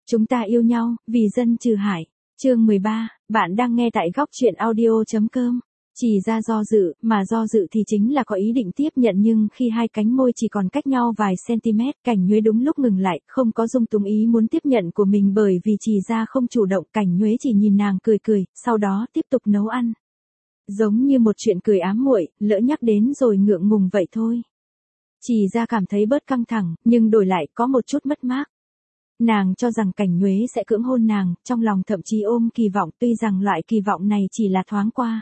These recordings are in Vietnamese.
Chúng ta yêu nhau, vì dân trừ hại. Chương 13, bạn đang nghe tại góc truyện audio.com. Chỉ ra do dự, mà do dự thì chính là có ý định tiếp nhận, nhưng khi hai cánh môi chỉ còn cách nhau vài cm, Cảnh Nhuế đúng lúc ngừng lại, không có dung túng ý muốn tiếp nhận của mình, bởi vì Chỉ ra không chủ động. Cảnh Nhuế chỉ nhìn nàng cười cười, sau đó tiếp tục nấu ăn. Giống như một chuyện cười ám muội, lỡ nhắc đến rồi ngượng ngùng vậy thôi. Chỉ ra cảm thấy bớt căng thẳng, nhưng đổi lại có một chút mất mát. Nàng cho rằng Cảnh Nhuế sẽ cưỡng hôn nàng, trong lòng thậm chí ôm kỳ vọng, tuy rằng loại kỳ vọng này chỉ là thoáng qua.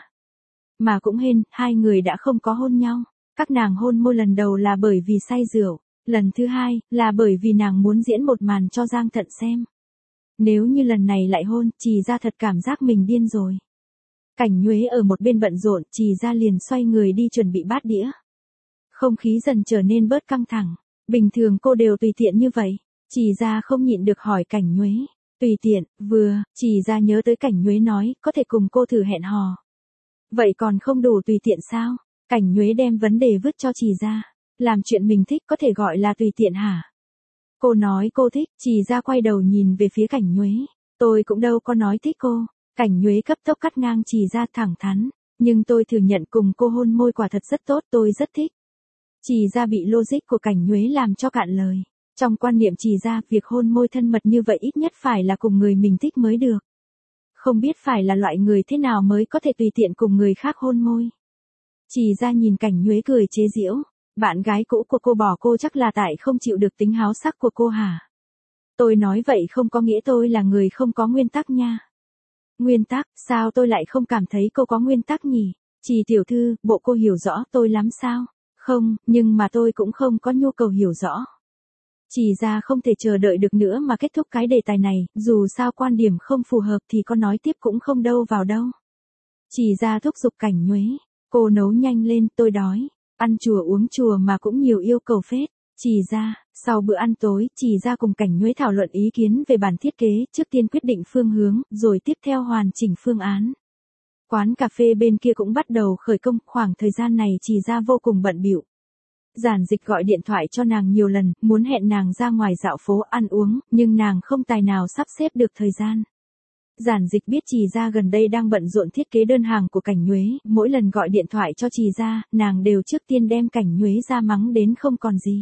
Mà cũng hên, hai người đã không có hôn nhau. Các nàng hôn môi lần đầu là bởi vì say rượu, lần thứ hai là bởi vì nàng muốn diễn một màn cho Giang Thận xem. Nếu như lần này lại hôn, Chỉ ra thật cảm giác mình điên rồi. Cảnh Nhuế ở một bên bận rộn, Chỉ ra liền xoay người đi chuẩn bị bát đĩa. Không khí dần trở nên bớt căng thẳng. Bình thường cô đều tùy tiện như vậy. Chỉ ra không nhịn được hỏi Cảnh Nhuế. Tùy tiện, Chỉ ra nhớ tới Cảnh Nhuế nói, có thể cùng cô thử hẹn hò. Vậy còn không đủ tùy tiện sao? Cảnh Nhuế đem vấn đề vứt cho Chỉ ra. Làm chuyện mình thích có thể gọi là tùy tiện hả? Cô nói cô thích, Chỉ ra quay đầu nhìn về phía Cảnh Nhuế. Tôi cũng đâu có nói thích cô. Cảnh Nhuế cấp tốc cắt ngang Chỉ ra thẳng thắn. Nhưng tôi thừa nhận cùng cô hôn môi quả thật rất tốt, tôi rất thích. Chỉ ra bị logic của Cảnh Nhuế làm cho cạn lời. Trong quan niệm Chỉ ra, việc hôn môi thân mật như vậy ít nhất phải là cùng người mình thích mới được. Không biết phải là loại người thế nào mới có thể tùy tiện cùng người khác hôn môi. Chỉ ra nhìn Cảnh Nhuế cười chế giễu. Bạn gái cũ của cô bỏ cô chắc là tại không chịu được tính háo sắc của cô hả? Tôi nói vậy không có nghĩa tôi là người không có nguyên tắc nha. Nguyên tắc, sao tôi lại không cảm thấy cô có nguyên tắc nhỉ? Chỉ tiểu thư, bộ cô hiểu rõ tôi lắm sao? Không, nhưng mà tôi cũng không có nhu cầu hiểu rõ. Chỉ ra không thể chờ đợi được nữa mà kết thúc cái đề tài này, dù sao quan điểm không phù hợp thì có nói tiếp cũng không đâu vào đâu. Chỉ ra thúc giục Cảnh Nhuế. Cô nấu nhanh lên, tôi đói. Ăn chùa uống chùa mà cũng nhiều yêu cầu phết. Chỉ ra, sau bữa ăn tối, Chỉ ra cùng Cảnh Nhuế thảo luận ý kiến về bản thiết kế, trước tiên quyết định phương hướng, rồi tiếp theo hoàn chỉnh phương án. Quán cà phê bên kia cũng bắt đầu khởi công, khoảng thời gian này Chỉ ra vô cùng bận bịu. Giản Dịch gọi điện thoại cho nàng nhiều lần, muốn hẹn nàng ra ngoài dạo phố ăn uống, nhưng nàng không tài nào sắp xếp được thời gian. Giản Dịch biết Chỉ ra gần đây đang bận rộn thiết kế đơn hàng của Cảnh Nhuế, mỗi lần gọi điện thoại cho Chỉ ra, nàng đều trước tiên đem Cảnh Nhuế ra mắng đến không còn gì.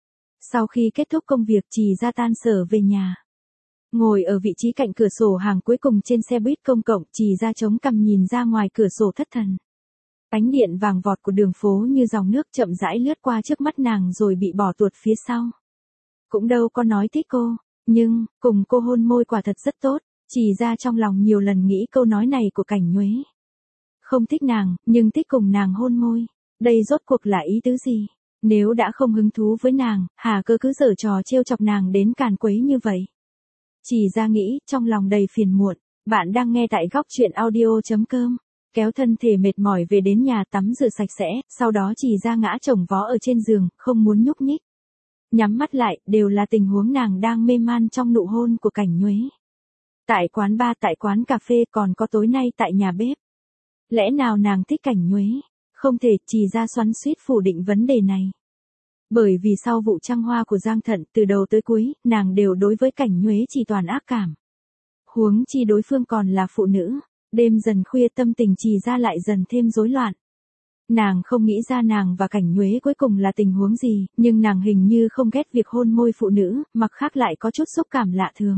Sau khi kết thúc công việc, Chỉ ra tan sở về nhà. Ngồi ở vị trí cạnh cửa sổ hàng cuối cùng trên xe buýt công cộng, Chỉ ra chống cằm nhìn ra ngoài cửa sổ thất thần. Ánh điện vàng vọt của đường phố như dòng nước chậm rãi lướt qua trước mắt nàng rồi bị bỏ tuột phía sau. Cũng đâu có nói thích cô, nhưng, cùng cô hôn môi quả thật rất tốt. Chỉ ra trong lòng nhiều lần nghĩ câu nói này của Cảnh Nhuế. Không thích nàng, nhưng thích cùng nàng hôn môi. Đây rốt cuộc là ý tứ gì? Nếu đã không hứng thú với nàng, hà cơ cứ giở trò trêu chọc nàng đến càn quấy như vậy? Chỉ ra nghĩ, trong lòng đầy phiền muộn. Bạn đang nghe tại góc truyện audio.com. Kéo thân thể mệt mỏi về đến nhà tắm rửa sạch sẽ, sau đó Chỉ ra ngã chồng vó ở trên giường, không muốn nhúc nhích. Nhắm mắt lại, đều là tình huống nàng đang mê man trong nụ hôn của Cảnh Nhuế. Tại quán bar, tại quán cà phê, còn có tối nay tại nhà bếp. Lẽ nào nàng thích Cảnh Nhuế? Không thể, Chỉ ra xoắn xuýt phủ định vấn đề này. Bởi vì sau vụ trăng hoa của Giang Thận, từ đầu tới cuối, nàng đều đối với Cảnh Nhuế chỉ toàn ác cảm. Huống chi đối phương còn là phụ nữ. Đêm dần khuya tâm tình Chỉ ra lại dần thêm rối loạn. Nàng không nghĩ ra nàng và Cảnh Nhuế cuối cùng là tình huống gì, nhưng nàng hình như không ghét việc hôn môi phụ nữ, mặc khác lại có chút xúc cảm lạ thường.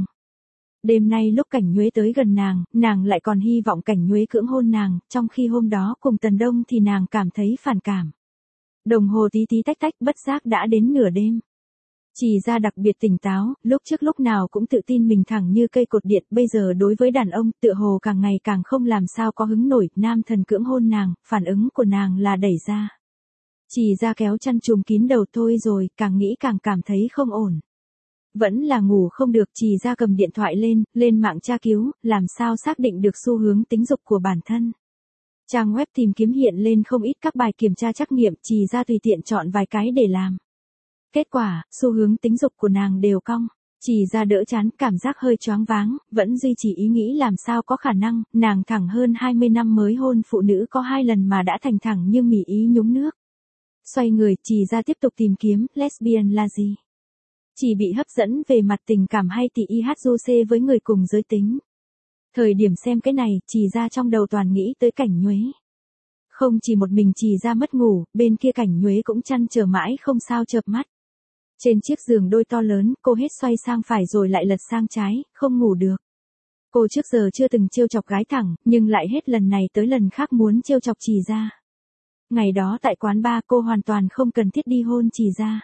Đêm nay lúc Cảnh Nhuế tới gần nàng lại còn hy vọng Cảnh Nhuế cưỡng hôn nàng, trong khi hôm đó cùng Tần Đông thì nàng cảm thấy phản cảm. Đồng hồ tí tí tách tách, bất giác đã đến nửa đêm. Chỉ ra đặc biệt tỉnh táo, lúc trước lúc nào cũng tự tin mình thẳng như cây cột điện, bây giờ đối với đàn ông, tựa hồ càng ngày càng không làm sao có hứng nổi, nam thần cưỡng hôn nàng, phản ứng của nàng là đẩy ra. Chỉ ra kéo chăn trùm kín đầu thôi rồi, càng nghĩ càng cảm thấy không ổn. Vẫn là ngủ không được, Chỉ ra cầm điện thoại lên mạng tra cứu, làm sao xác định được xu hướng tính dục của bản thân. Trang web tìm kiếm hiện lên không ít các bài kiểm tra trắc nghiệm, Chỉ ra tùy tiện chọn vài cái để làm. Kết quả, xu hướng tính dục của nàng đều cong. Chỉ ra đỡ chán, cảm giác hơi choáng váng, vẫn duy trì ý nghĩ làm sao có khả năng, nàng thẳng hơn 20 năm mới hôn phụ nữ có 2 lần mà đã thành thẳng như mì ý nhúng nước. Xoay người, Chỉ ra tiếp tục tìm kiếm, lesbian là gì? Chỉ bị hấp dẫn về mặt tình cảm hay thì IHJC với người cùng giới tính. Thời điểm xem cái này, Trì Gia trong đầu toàn nghĩ tới Cảnh Nhuế. Không chỉ một mình Trì Gia mất ngủ, bên kia Cảnh Nhuế cũng chăn trở mãi không sao chợp mắt. Trên chiếc giường đôi to lớn, cô hết xoay sang phải rồi lại lật sang trái, không ngủ được. Cô trước giờ chưa từng trêu chọc gái thẳng, nhưng lại hết lần này tới lần khác muốn trêu chọc Trì Gia. Ngày đó tại quán bar cô hoàn toàn không cần thiết đi hôn Trì Gia.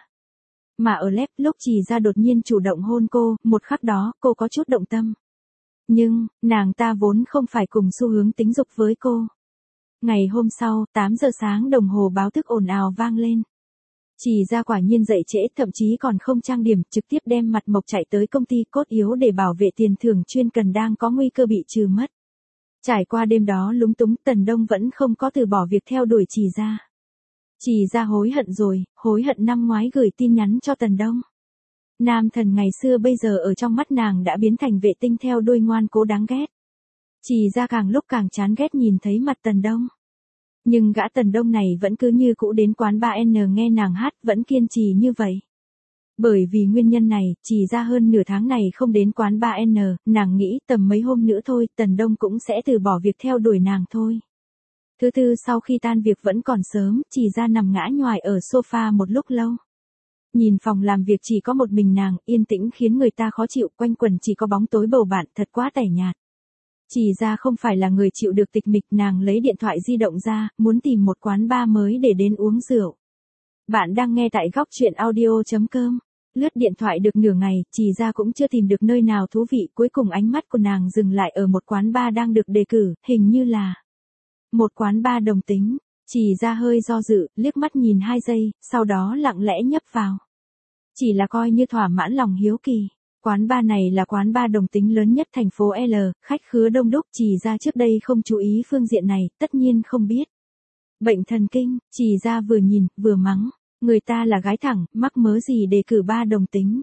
Mà ở lép lúc Trì Gia đột nhiên chủ động hôn cô, một khắc đó cô có chút động tâm. Nhưng, nàng ta vốn không phải cùng xu hướng tính dục với cô. Ngày hôm sau, 8 giờ sáng đồng hồ báo thức ồn ào vang lên. Trì Gia quả nhiên dậy trễ, thậm chí còn không trang điểm, trực tiếp đem mặt mộc chạy tới công ty cốt yếu để bảo vệ tiền thưởng chuyên cần đang có nguy cơ bị trừ mất. Trải qua đêm đó lúng túng, Tần Đông vẫn không có từ bỏ việc theo đuổi Trì Gia. Trì Gia hối hận rồi, hối hận năm ngoái gửi tin nhắn cho Tần Đông. Nam thần ngày xưa bây giờ ở trong mắt nàng đã biến thành vệ tinh theo đuôi ngoan cố đáng ghét. Trì Gia càng lúc càng chán ghét nhìn thấy mặt Tần Đông. Nhưng gã Tần Đông này vẫn cứ như cũ đến quán 3N nghe nàng hát, vẫn kiên trì như vậy. Bởi vì nguyên nhân này, Trì Gia hơn nửa tháng này không đến quán 3N, nàng nghĩ tầm mấy hôm nữa thôi, Tần Đông cũng sẽ từ bỏ việc theo đuổi nàng thôi. Thứ tư sau khi tan việc vẫn còn sớm, Trì Gia nằm ngã nhoài ở sofa một lúc lâu. Nhìn phòng làm việc chỉ có một mình nàng, yên tĩnh khiến người ta khó chịu, quanh quẩn chỉ có bóng tối bầu bạn, thật quá tẻ nhạt. Trì Gia không phải là người chịu được tịch mịch, nàng lấy điện thoại di động ra, muốn tìm một quán bar mới để đến uống rượu. Bạn đang nghe tại góc truyện audio.com. Lướt điện thoại được nửa ngày, Trì Gia cũng chưa tìm được nơi nào thú vị, cuối cùng ánh mắt của nàng dừng lại ở một quán bar đang được đề cử, hình như là một quán bar đồng tính. Trì Gia hơi do dự, liếc mắt nhìn 2 giây, sau đó lặng lẽ nhấp vào. Chỉ là coi như thỏa mãn lòng hiếu kỳ. Quán bar này là quán bar đồng tính lớn nhất thành phố L, khách khứa đông đúc. Trì Gia trước đây không chú ý phương diện này, tất nhiên không biết. Bệnh thần kinh, Trì Gia vừa nhìn, vừa mắng. Người ta là gái thẳng, mắc mớ gì đề cử bar đồng tính.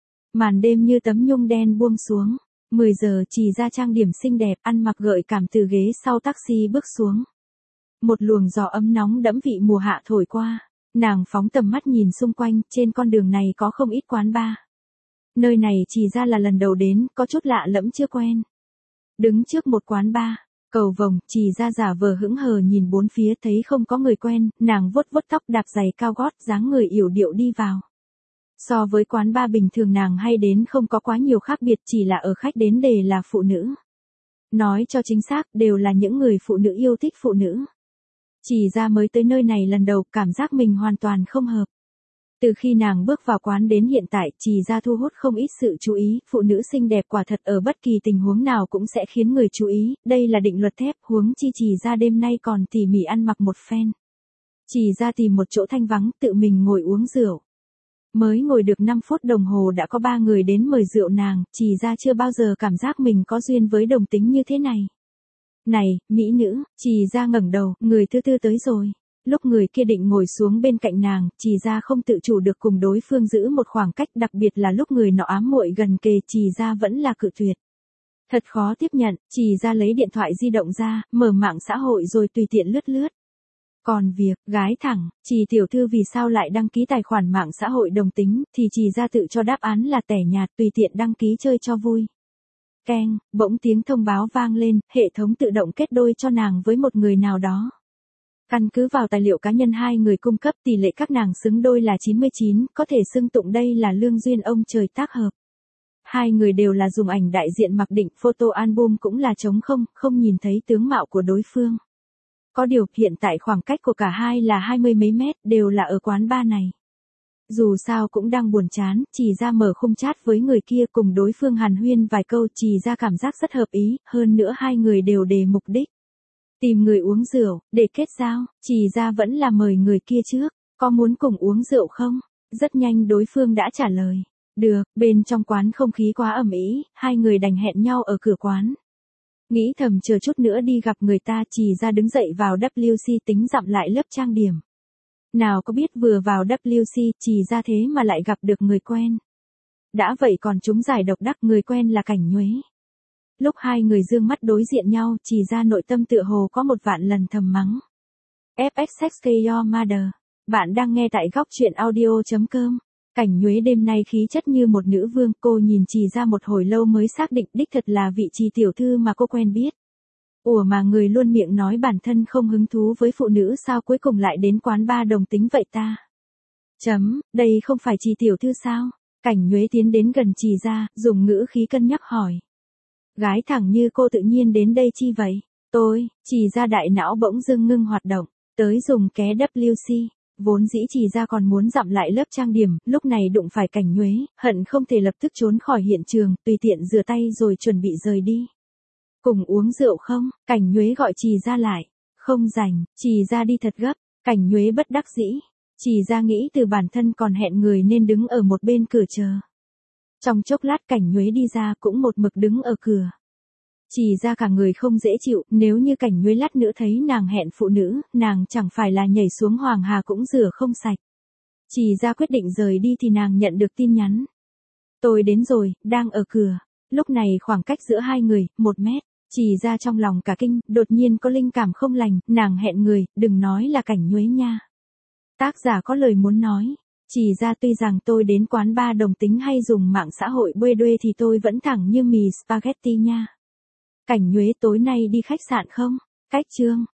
Màn đêm như tấm nhung đen buông xuống. 10 giờ Trì Gia trang điểm xinh đẹp, ăn mặc gợi cảm từ ghế sau taxi bước xuống. Một luồng gió ấm nóng đẫm vị mùa hạ thổi qua. Nàng phóng tầm mắt nhìn xung quanh, trên con đường này có không ít quán bar. Nơi này Trì Gia là lần đầu đến, có chút lạ lẫm chưa quen. Đứng trước một quán bar, cầu vồng, Trì Gia giả vờ hững hờ nhìn bốn phía thấy không có người quen, nàng vuốt vuốt tóc đạp giày cao gót dáng người yểu điệu đi vào. So với quán bar bình thường nàng hay đến không có quá nhiều khác biệt, chỉ là ở khách đến đề là phụ nữ. Nói cho chính xác, đều là những người phụ nữ yêu thích phụ nữ. Trì Gia mới tới nơi này lần đầu, cảm giác mình hoàn toàn không hợp. Từ khi nàng bước vào quán đến hiện tại, Trì Gia thu hút không ít sự chú ý, phụ nữ xinh đẹp quả thật ở bất kỳ tình huống nào cũng sẽ khiến người chú ý, đây là định luật thép, huống chi Trì Gia đêm nay còn tỉ mỉ ăn mặc một phen. Trì Gia tìm một chỗ thanh vắng, tự mình ngồi uống rượu. Mới ngồi được 5 phút đồng hồ đã có 3 người đến mời rượu nàng, Trì Gia chưa bao giờ cảm giác mình có duyên với đồng tính như thế này. Này, mỹ nữ, Trì Gia ngẩng đầu, người thứ tư tới rồi. Lúc người kia định ngồi xuống bên cạnh nàng, Trì Gia không tự chủ được cùng đối phương giữ một khoảng cách, đặc biệt là lúc người nọ ám muội gần kề, Trì Gia vẫn là cự tuyệt. Thật khó tiếp nhận, Trì Gia lấy điện thoại di động ra, mở mạng xã hội rồi tùy tiện lướt lướt. Còn việc, gái thẳng, Trì tiểu thư vì sao lại đăng ký tài khoản mạng xã hội đồng tính, thì Trì Gia tự cho đáp án là tẻ nhạt, tùy tiện đăng ký chơi cho vui. Keng, bỗng tiếng thông báo vang lên, hệ thống tự động kết đôi cho nàng với một người nào đó. Căn cứ vào tài liệu cá nhân hai người cung cấp, tỷ lệ các nàng xứng đôi là 99, có thể xưng tụng đây là lương duyên ông trời tác hợp. Hai người đều là dùng ảnh đại diện mặc định, photo album cũng là trống không, không nhìn thấy tướng mạo của đối phương. Có điều, hiện tại khoảng cách của cả hai là 20 mấy mét, đều là ở quán bar này. Dù sao cũng đang buồn chán, Trì Gia mở khung chat với người kia cùng đối phương hàn huyên vài câu, Trì Gia cảm giác rất hợp ý, hơn nữa hai người đều đề mục đích. Tìm người uống rượu, để kết giao, Trì Gia vẫn là mời người kia trước, có muốn cùng uống rượu không? Rất nhanh đối phương đã trả lời. Được, bên trong quán không khí quá ầm ĩ, hai người đành hẹn nhau ở cửa quán. Nghĩ thầm chờ chút nữa đi gặp người ta, Trì Gia đứng dậy vào WC tính dặm lại lớp trang điểm. Nào có biết vừa vào WC, Trì Gia thế mà lại gặp được người quen. Đã vậy còn trúng giải độc đắc, người quen là Cảnh Nhuế. Lúc hai người dương mắt đối diện nhau, Trì Gia nội tâm tựa hồ có một vạn lần thầm mắng. FXXK your mother. Bạn đang nghe tại góc truyện audio.com. Cảnh Nhuế đêm nay khí chất như một nữ vương, cô nhìn Trì Gia một hồi lâu mới xác định đích thật là vị Trì tiểu thư mà cô quen biết. Ủa mà người luôn miệng nói bản thân không hứng thú với phụ nữ sao cuối cùng lại đến quán bar đồng tính vậy ta? Đây không phải Trì tiểu thư sao? Cảnh Nhuế tiến đến gần Trì Gia, dùng ngữ khí cân nhắc hỏi. Gái thẳng như cô tự nhiên đến đây chi vậy? Trì Gia đại não bỗng dưng ngưng hoạt động, tới dùng ké WC. Vốn dĩ Trì Gia còn muốn dặm lại lớp trang điểm, lúc này đụng phải Cảnh Nhuế, hận không thể lập tức trốn khỏi hiện trường, tùy tiện rửa tay rồi chuẩn bị rời đi. Cùng uống rượu không? Cảnh Nhuế gọi Trì Gia lại. Không rảnh, Trì Gia đi thật gấp. Cảnh Nhuế bất đắc dĩ. Trì Gia nghĩ từ bản thân còn hẹn người nên đứng ở một bên cửa chờ. Trong chốc lát Cảnh Nhuế đi ra cũng một mực đứng ở cửa. Trì Gia cả người không dễ chịu, nếu như Cảnh Nhuế lát nữa thấy nàng hẹn phụ nữ, nàng chẳng phải là nhảy xuống Hoàng Hà cũng rửa không sạch. Trì Gia quyết định rời đi thì nàng nhận được tin nhắn. Tôi đến rồi, đang ở cửa. Lúc này khoảng cách giữa hai người, 1 mét. Trì Gia trong lòng cả kinh, đột nhiên có linh cảm không lành, nàng hẹn người, đừng nói là Cảnh Nhuế nha. Tác giả có lời muốn nói. Trì Gia tuy rằng tôi đến quán bar đồng tính hay dùng mạng xã hội bê đuê thì tôi vẫn thẳng như mì spaghetti nha. Cảnh Nhuế tối nay đi khách sạn không? Cách chương.